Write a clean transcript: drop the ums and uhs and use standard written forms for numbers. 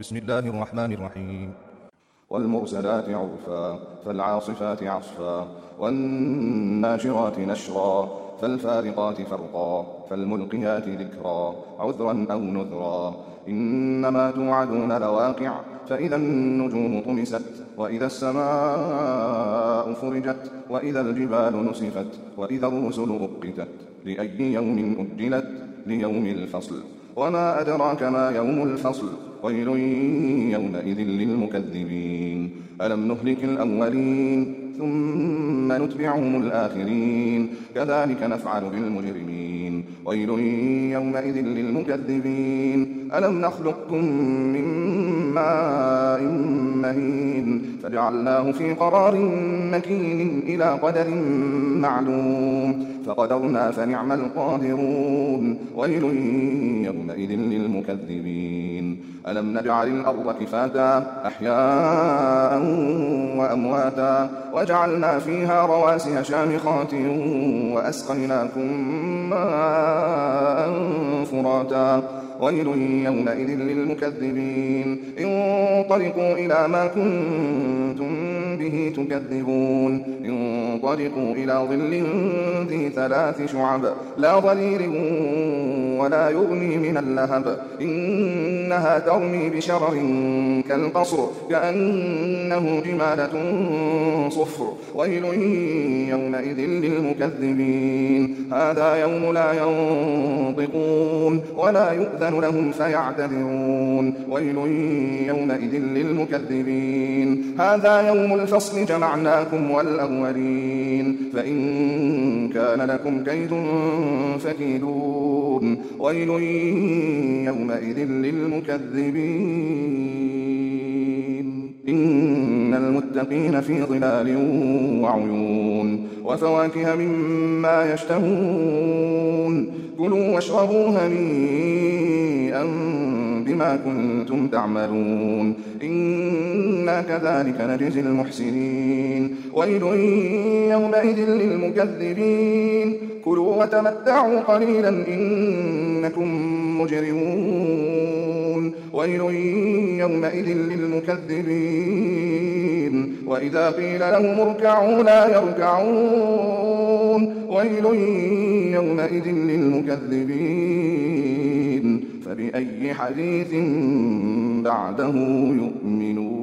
بسم الله الرحمن الرحيم. والمرسلات عرفا فالعاصفات عصفا والناشرات نشرا فالفارقات فرقا فالملقيات ذكرا عذرا أو نذرا إنما توعدون لواقع فإذا النجوم طمست وإذا السماء فرجت وإذا الجبال نسفت وإذا الرسل أقتت لأي يوم أجلت ليوم الفصل وما أدراك ما يوم الفصل ويل يومئذ للمكذبين ألم نهلك الأولين ثم نتبعهم الآخرين كذلك نفعل بالمجرمين ويل يومئذ للمكذبين ألم نخلقكم من ماء مهين فجعلناه في قرار مكين إلى قدر معلوم فقدرنا فنعم القادرون ويل يومئذ للمكذبين ألم نجعل الأرض كفاتا أحياء وأمواتا وجعلنا فيها رواسي شامخات وأسقيناكم ماء فراتا ويل يومئذ للمكذبين انطلقوا إلى ما كنتم به تكذبون انطلقوا إلى ظل ذي 3 شعب لا ظليل ولا يغني من اللهب إنها ترمي بشرر كالقصر كأنه جمالة صفر ويل يومئذ للمكذبين هذا يوم لا ينطقون ولا يؤذن لهم فيعتذرون ويل يومئذ للمكذبين هذا يوم الفصل جمعناكم والأولين فإن كان لكم كيد فكيدون ويل يومئذ للمكذبين إن المتقين في ظلال وعيون وفواكه مما يشتهون كلوا واشربوا هنيئا بما كنتم تعملون إنا كذلك نجزي المحسنين ويل يومئذ للمكذبين كلوا وتمتعوا قليلا إنكم مجرمون ويل يومئذ للمكذبين وإذا قيل لهم اركعوا لا يركعون ويل يومئذ للمكذبين فبأي حديث بعده يؤمنون.